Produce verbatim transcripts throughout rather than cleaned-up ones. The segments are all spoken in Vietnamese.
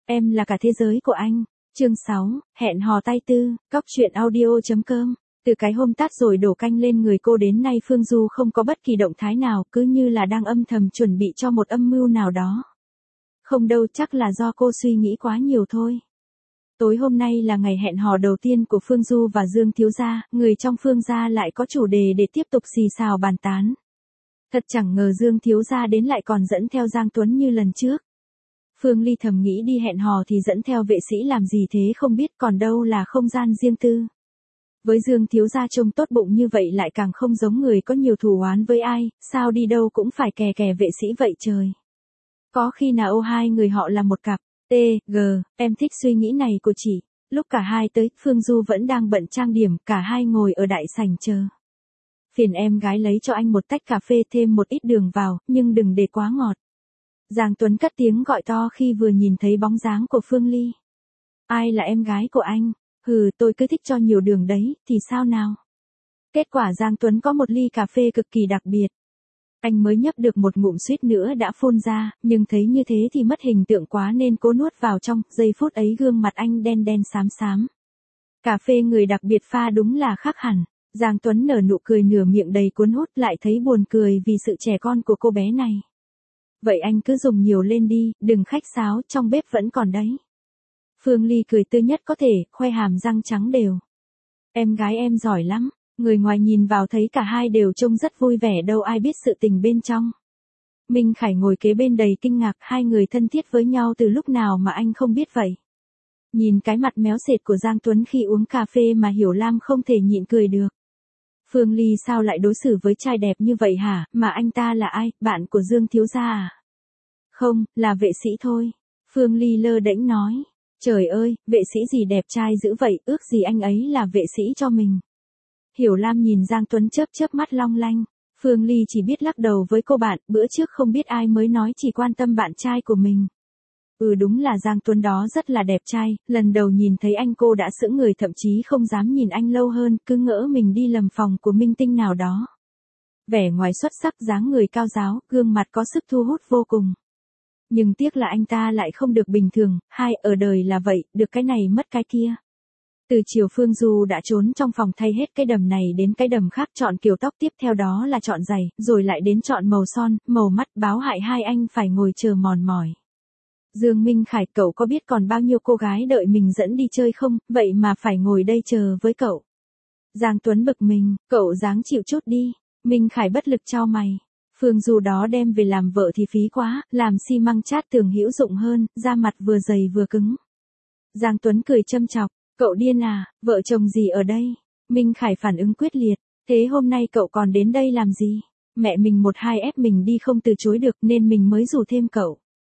Em là cả thế giới của anh. Chương sáu, hẹn hò tay tư, cóc truyện audio chấm com. Từ cái hôm tát rồi đổ canh lên người cô đến nay Phương Du không có bất kỳ động thái nào, cứ như là đang âm thầm chuẩn bị cho một âm mưu nào đó. Không đâu, chắc là do cô suy nghĩ quá nhiều thôi. Tối hôm nay là ngày hẹn hò đầu tiên của Phương Du và Dương Thiếu Gia, người trong Phương Gia lại có chủ đề để tiếp tục xì xào bàn tán. Thật chẳng ngờ Dương Thiếu Gia đến lại còn dẫn theo Giang Tuấn như lần trước. Phương Ly thầm nghĩ đi hẹn hò thì dẫn theo vệ sĩ làm gì thế không biết, còn đâu là không gian riêng tư. Với Dương Thiếu Gia trông tốt bụng như vậy lại càng không giống người có nhiều thù oán với ai, sao đi đâu cũng phải kè kè vệ sĩ vậy trời. Có khi nào ô hai người họ là một cặp, T, G, em thích suy nghĩ này của chị. Lúc cả hai tới, Phương Du vẫn đang bận trang điểm, cả hai ngồi ở đại sảnh chờ. Phiền em gái lấy cho anh một tách cà phê thêm một ít đường vào, nhưng đừng để quá ngọt. Giang Tuấn cất tiếng gọi to khi vừa nhìn thấy bóng dáng của Phương Ly. Ai là em gái của anh? Hừ, tôi cứ thích cho nhiều đường đấy, thì sao nào? Kết quả Giang Tuấn có một ly cà phê cực kỳ đặc biệt. Anh mới nhấp được một ngụm suýt nữa đã phun ra, nhưng thấy như thế thì mất hình tượng quá nên cố nuốt vào trong, giây phút ấy gương mặt anh đen đen xám xám. Cà phê người đặc biệt pha đúng là khác hẳn. Giang Tuấn nở nụ cười nửa miệng đầy cuốn hút, lại thấy buồn cười vì sự trẻ con của cô bé này. Vậy anh cứ dùng nhiều lên đi, đừng khách sáo, trong bếp vẫn còn đấy. Phương Ly cười tươi nhất có thể, khoe hàm răng trắng đều. Em gái em giỏi lắm, người ngoài nhìn vào thấy cả hai đều trông rất vui vẻ, đâu ai biết sự tình bên trong. Minh Khải ngồi kế bên đầy kinh ngạc, hai người thân thiết với nhau từ lúc nào mà anh không biết vậy. Nhìn cái mặt méo sệt của Giang Tuấn khi uống cà phê mà Hiểu Lam không thể nhịn cười được. Phương Ly sao lại đối xử với trai đẹp như vậy hả, mà anh ta là ai, bạn của Dương Thiếu Gia à? Không, là vệ sĩ thôi. Phương Ly lơ đễnh nói. Trời ơi, vệ sĩ gì đẹp trai dữ vậy, ước gì anh ấy là vệ sĩ cho mình. Hiểu Lam nhìn Giang Tuấn chớp chớp mắt long lanh. Phương Ly chỉ biết lắc đầu với cô bạn, bữa trước không biết ai mới nói chỉ quan tâm bạn trai của mình. Ừ đúng là Giang Tuấn đó rất là đẹp trai, lần đầu nhìn thấy anh cô đã sững người, thậm chí không dám nhìn anh lâu hơn, cứ ngỡ mình đi lầm phòng của minh tinh nào đó. Vẻ ngoài xuất sắc, dáng người cao ráo, gương mặt có sức thu hút vô cùng. Nhưng tiếc là anh ta lại không được bình thường, hai ở đời là vậy, được cái này mất cái kia. Từ chiều Phương Du đã trốn trong phòng thay hết cái đầm này đến cái đầm khác, chọn kiểu tóc, tiếp theo đó là chọn giày, rồi lại đến chọn màu son, màu mắt, báo hại hai anh phải ngồi chờ mòn mỏi. Dương Minh Khải, cậu có biết còn bao nhiêu cô gái đợi mình dẫn đi chơi không, vậy mà phải ngồi đây chờ với cậu. Giang Tuấn bực mình, cậu dáng chịu chút đi. Minh Khải bất lực chau mày. Phương Du đó đem về làm vợ thì phí quá, làm xi măng chát tường hữu dụng hơn, da mặt vừa dày vừa cứng. Giang Tuấn cười châm chọc, cậu điên à, vợ chồng gì ở đây? Minh Khải phản ứng quyết liệt, thế hôm nay cậu còn đến đây làm gì? Mẹ mình một hai ép mình đi không từ chối được nên mình mới rủ thêm cậu.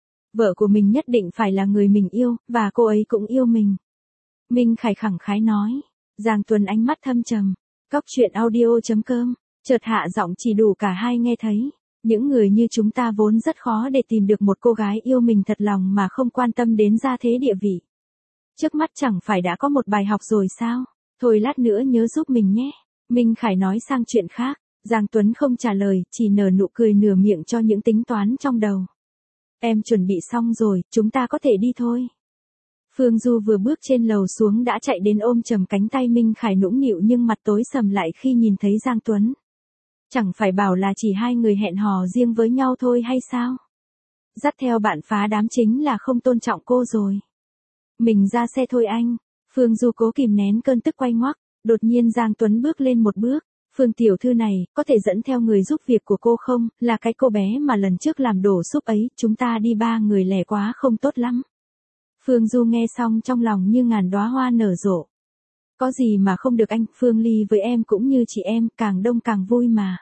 Vợ của mình nhất định phải là người mình yêu, và cô ấy cũng yêu mình. Minh Khải khẳng khái nói. Giang Tuấn ánh mắt thâm trầm. Cóc truyện audio chấm com. Chợt hạ giọng chỉ đủ cả hai nghe thấy. Những người như chúng ta vốn rất khó để tìm được một cô gái yêu mình thật lòng mà không quan tâm đến gia thế địa vị. Trước mắt chẳng phải đã có một bài học rồi sao? Thôi lát nữa nhớ giúp mình nhé. Minh Khải nói sang chuyện khác. Giang Tuấn không trả lời, chỉ nở nụ cười nửa miệng cho những tính toán trong đầu. Em chuẩn bị xong rồi, chúng ta có thể đi thôi. Phương Du vừa bước trên lầu xuống đã chạy đến ôm chầm cánh tay Minh Khải, nũng nịu nhưng mặt tối sầm lại khi nhìn thấy Giang Tuấn. Chẳng phải bảo là chỉ hai người hẹn hò riêng với nhau thôi hay sao? Dắt theo bạn phá đám chính là không tôn trọng cô rồi. Mình ra xe thôi anh. Phương Du cố kìm nén cơn tức quay ngoắc. Đột nhiên Giang Tuấn bước lên một bước. Phương tiểu thư này, có thể dẫn theo người giúp việc của cô không, là cái cô bé mà lần trước làm đổ súp ấy, chúng ta đi ba người lẻ quá không tốt lắm. Phương Du nghe xong trong lòng như ngàn đóa hoa nở rộ. Có gì mà không được anh, Phương Ly với em cũng như chị em, càng đông càng vui mà.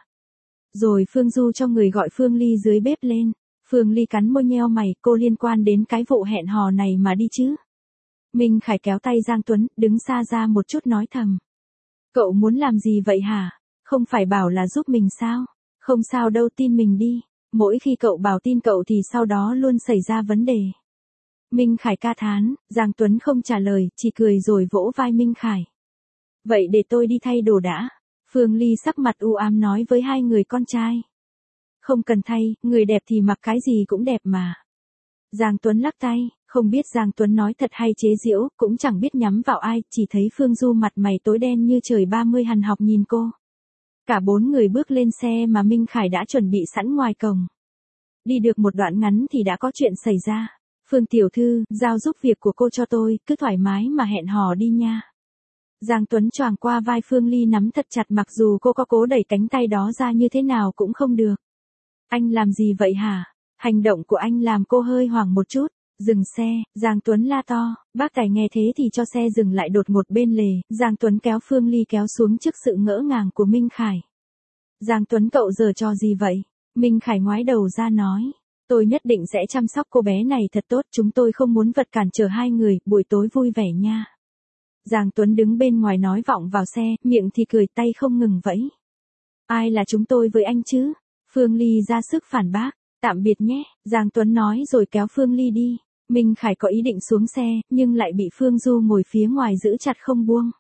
Rồi Phương Du cho người gọi Phương Ly dưới bếp lên. Phương Ly cắn môi nheo mày, cô liên quan đến cái vụ hẹn hò này mà đi chứ. Minh Khải kéo tay Giang Tuấn, đứng xa ra một chút nói thầm. Cậu muốn làm gì vậy hả? Không phải bảo là giúp mình sao? Không sao đâu, tin mình đi. Mỗi khi cậu bảo tin cậu thì sau đó luôn xảy ra vấn đề. Minh Khải ca thán. Giang Tuấn không trả lời, chỉ cười rồi vỗ vai Minh Khải. Vậy để tôi đi thay đồ đã. Phương Ly sắc mặt u ám nói với hai người con trai. Không cần thay, người đẹp thì mặc cái gì cũng đẹp mà. Giang Tuấn lắc tay, Không biết Giang Tuấn nói thật hay chế giễu, cũng chẳng biết nhắm vào ai, chỉ thấy Phương Du mặt mày tối đen như trời ba mươi hằn học nhìn cô. Cả bốn người bước lên xe mà Minh Khải đã chuẩn bị sẵn ngoài cổng. Đi được một đoạn ngắn thì đã có chuyện xảy ra. Phương tiểu thư, giao giúp việc của cô cho tôi, cứ thoải mái mà hẹn hò đi nha. Giang Tuấn choàng qua vai Phương Ly nắm thật chặt, mặc dù cô có cố đẩy cánh tay đó ra như thế nào cũng không được. Anh làm gì vậy hả? Hành động của anh làm cô hơi hoảng một chút. Dừng xe, Giang Tuấn la to, bác tài nghe thế thì cho xe dừng lại đột ngột bên lề, Giang Tuấn kéo Phương Ly kéo xuống trước sự ngỡ ngàng của Minh Khải. Giang Tuấn cậu giờ cho gì vậy? Minh Khải ngoái đầu ra nói, tôi nhất định sẽ chăm sóc cô bé này thật tốt, chúng tôi không muốn vật cản trở hai người, buổi tối vui vẻ nha. Giang Tuấn đứng bên ngoài nói vọng vào xe, miệng thì cười tay không ngừng vẫy. Ai là chúng tôi với anh chứ? Phương Ly ra sức phản bác, tạm biệt nhé, Giang Tuấn nói rồi kéo Phương Ly đi. Minh Khải có ý định xuống xe, nhưng lại bị Phương Du ngồi phía ngoài giữ chặt không buông.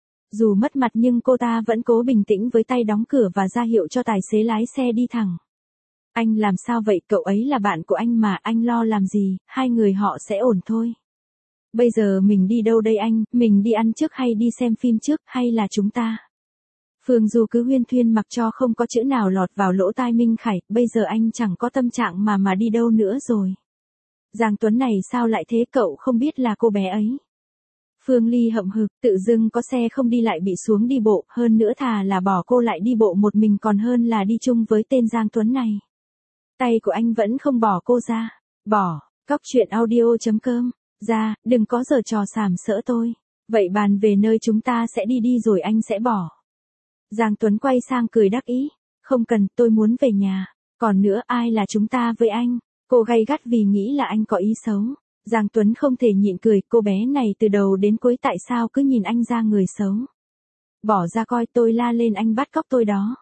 Dù mất mặt nhưng cô ta vẫn cố bình tĩnh với tay đóng cửa và ra hiệu cho tài xế lái xe đi thẳng. Anh làm sao vậy, cậu ấy là bạn của anh mà, anh lo làm gì, hai người họ sẽ ổn thôi. Bây giờ mình đi đâu đây anh, mình đi ăn trước hay đi xem phim trước, hay là chúng ta? Phương Du cứ huyên thuyên mặc cho không có chữ nào lọt vào lỗ tai Minh Khải, bây giờ anh chẳng có tâm trạng mà mà đi đâu nữa rồi. Giang Tuấn này sao lại thế, cậu không biết là cô bé ấy. Phương Ly hậm hực, tự dưng có xe không đi lại bị xuống đi bộ, hơn nữa thà là bỏ cô lại đi bộ một mình còn hơn là đi chung với tên Giang Tuấn này. Tay của anh vẫn không bỏ cô ra. Bỏ, cóc truyện audio chấm com. Ra, đừng có giở trò sàm sỡ tôi. Vậy bàn về nơi chúng ta sẽ đi đi rồi anh sẽ bỏ. Giang Tuấn quay sang cười đắc ý. Không cần, tôi muốn về nhà. Còn nữa, ai là chúng ta với anh? Cô gay gắt vì nghĩ là anh có ý xấu. Giang Tuấn không thể nhịn cười, cô bé này từ đầu đến cuối tại sao cứ nhìn anh ra người xấu. Bỏ ra coi, tôi la lên anh bắt cóc tôi đó.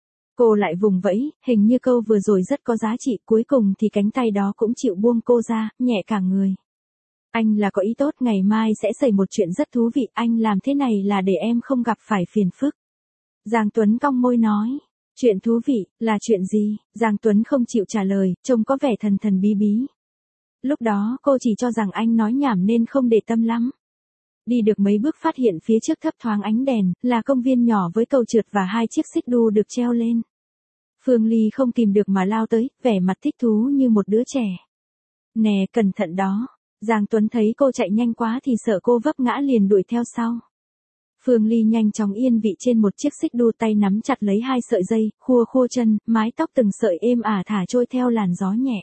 Cô lại vùng vẫy, hình như câu vừa rồi rất có giá trị, cuối cùng thì cánh tay đó cũng chịu buông cô ra, nhẹ cả người. Anh là có ý tốt, ngày mai sẽ xảy một chuyện rất thú vị, anh làm thế này là để em không gặp phải phiền phức. Giang Tuấn cong môi nói, chuyện thú vị, là chuyện gì? Giang Tuấn không chịu trả lời, trông có vẻ thần thần bí bí. Lúc đó cô chỉ cho rằng anh nói nhảm nên không để tâm lắm. Đi được mấy bước phát hiện phía trước thấp thoáng ánh đèn, là công viên nhỏ với cầu trượt và hai chiếc xích đu được treo lên. Phương Ly không kìm được mà lao tới, vẻ mặt thích thú như một đứa trẻ. Nè, cẩn thận đó. Giang Tuấn thấy cô chạy nhanh quá thì sợ cô vấp ngã liền đuổi theo sau. Phương Ly nhanh chóng yên vị trên một chiếc xích đu, tay nắm chặt lấy hai sợi dây, khua khua chân, mái tóc từng sợi êm ả thả trôi theo làn gió nhẹ.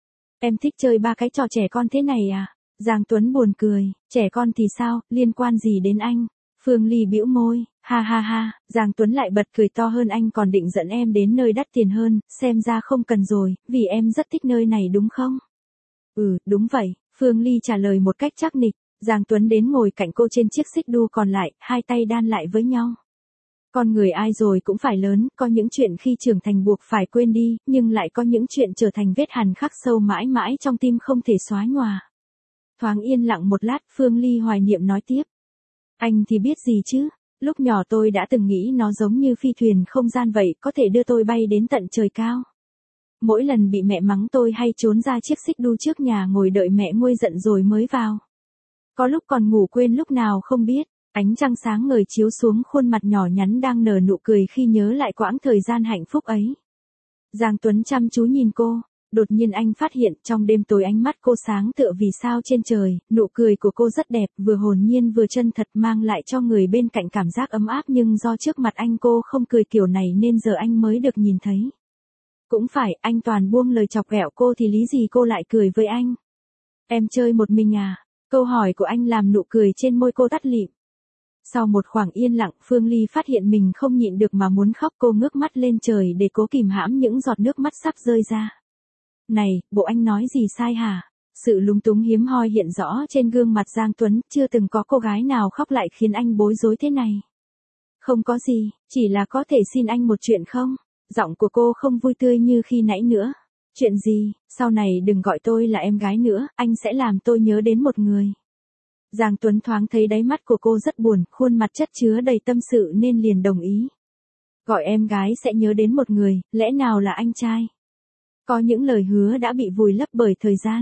Em thích chơi ba cái trò trẻ con thế này à? Giang Tuấn buồn cười, trẻ con thì sao, liên quan gì đến anh? Phương Ly bĩu môi, ha ha ha, Giang Tuấn lại bật cười to hơn, anh còn định dẫn em đến nơi đắt tiền hơn, xem ra không cần rồi, vì em rất thích nơi này đúng không? Ừ, đúng vậy, Phương Ly trả lời một cách chắc nịch. Giang Tuấn đến ngồi cạnh cô trên chiếc xích đu còn lại, hai tay đan lại với nhau. Con người ai rồi cũng phải lớn, có những chuyện khi trưởng thành buộc phải quên đi, nhưng lại có những chuyện trở thành vết hằn khắc sâu mãi mãi trong tim không thể xóa nhòa. Thoáng yên lặng một lát, Phương Ly hoài niệm nói tiếp. Anh thì biết gì chứ, lúc nhỏ tôi đã từng nghĩ nó giống như phi thuyền không gian vậy, có thể đưa tôi bay đến tận trời cao. Mỗi lần bị mẹ mắng tôi hay trốn ra chiếc xích đu trước nhà ngồi đợi mẹ nguôi giận rồi mới vào. Có lúc còn ngủ quên lúc nào không biết, ánh trăng sáng ngời chiếu xuống khuôn mặt nhỏ nhắn đang nở nụ cười khi nhớ lại quãng thời gian hạnh phúc ấy. Giang Tuấn chăm chú nhìn cô, đột nhiên anh phát hiện trong đêm tối ánh mắt cô sáng tựa vì sao trên trời, nụ cười của cô rất đẹp, vừa hồn nhiên vừa chân thật, mang lại cho người bên cạnh cảm giác ấm áp, nhưng do trước mặt anh cô không cười kiểu này nên giờ anh mới được nhìn thấy. Cũng phải, anh toàn buông lời chọc ghẹo cô thì lý gì cô lại cười với anh. Em chơi một mình à? Câu hỏi của anh làm nụ cười trên môi cô tắt lịm. Sau một khoảng yên lặng, Phương Ly phát hiện mình không nhịn được mà muốn khóc, cô ngước mắt lên trời để cố kìm hãm những giọt nước mắt sắp rơi ra. Này, bộ anh nói gì sai hả? Sự lúng túng hiếm hoi hiện rõ trên gương mặt Giang Tuấn, chưa từng có cô gái nào khóc lại khiến anh bối rối thế này. Không có gì, chỉ là có thể xin anh một chuyện không? Giọng của cô không vui tươi như khi nãy nữa. Chuyện gì, sau này đừng gọi tôi là em gái nữa, anh sẽ làm tôi nhớ đến một người. Giang Tuấn thoáng thấy đáy mắt của cô rất buồn, khuôn mặt chất chứa đầy tâm sự nên liền đồng ý. Gọi em gái sẽ nhớ đến một người, lẽ nào là anh trai? Có những lời hứa đã bị vùi lấp bởi thời gian.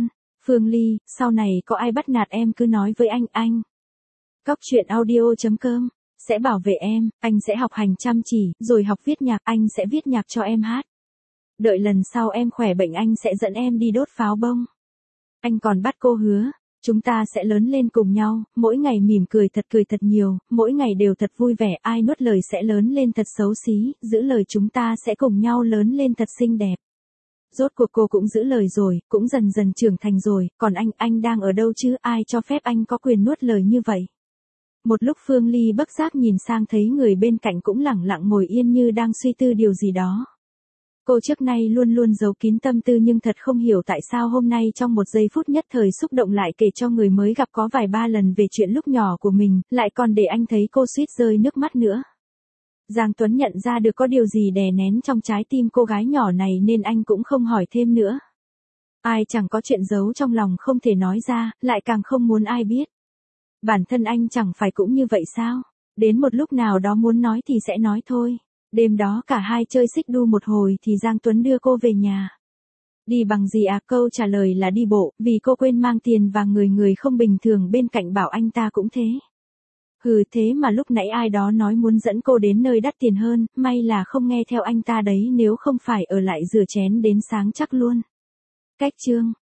Phương Ly, sau này có ai bắt nạt em cứ nói với anh, anh. Cóc truyện audio chấm com sẽ bảo vệ em, anh sẽ học hành chăm chỉ, rồi học viết nhạc, anh sẽ viết nhạc cho em hát. Đợi lần sau em khỏe bệnh anh sẽ dẫn em đi đốt pháo bông. Anh còn bắt cô hứa, chúng ta sẽ lớn lên cùng nhau, mỗi ngày mỉm cười thật cười thật nhiều, mỗi ngày đều thật vui vẻ, ai nuốt lời sẽ lớn lên thật xấu xí, giữ lời chúng ta sẽ cùng nhau lớn lên thật xinh đẹp. Rốt cuộc cô cũng giữ lời rồi, cũng dần dần trưởng thành rồi, còn anh, anh đang ở đâu chứ, ai cho phép anh có quyền nuốt lời như vậy. Một lúc Phương Ly bất giác nhìn sang thấy người bên cạnh cũng lẳng lặng ngồi yên như đang suy tư điều gì đó. Cô trước nay luôn luôn giấu kín tâm tư nhưng thật không hiểu tại sao hôm nay trong một giây phút nhất thời xúc động lại kể cho người mới gặp có vài ba lần về chuyện lúc nhỏ của mình, lại còn để anh thấy cô suýt rơi nước mắt nữa. Giang Tuấn nhận ra được có điều gì đè nén trong trái tim cô gái nhỏ này nên anh cũng không hỏi thêm nữa. Ai chẳng có chuyện giấu trong lòng không thể nói ra, lại càng không muốn ai biết. Bản thân anh chẳng phải cũng như vậy sao? Đến một lúc nào đó muốn nói thì sẽ nói thôi. Đêm đó cả hai chơi xích đu một hồi thì Giang Tuấn đưa cô về nhà. Đi bằng gì à? Câu trả lời là đi bộ, vì cô quên mang tiền và người người không bình thường bên cạnh bảo anh ta cũng thế. Hừ, thế mà lúc nãy ai đó nói muốn dẫn cô đến nơi đắt tiền hơn, may là không nghe theo anh ta đấy, nếu không phải ở lại rửa chén đến sáng chắc luôn. Cách chương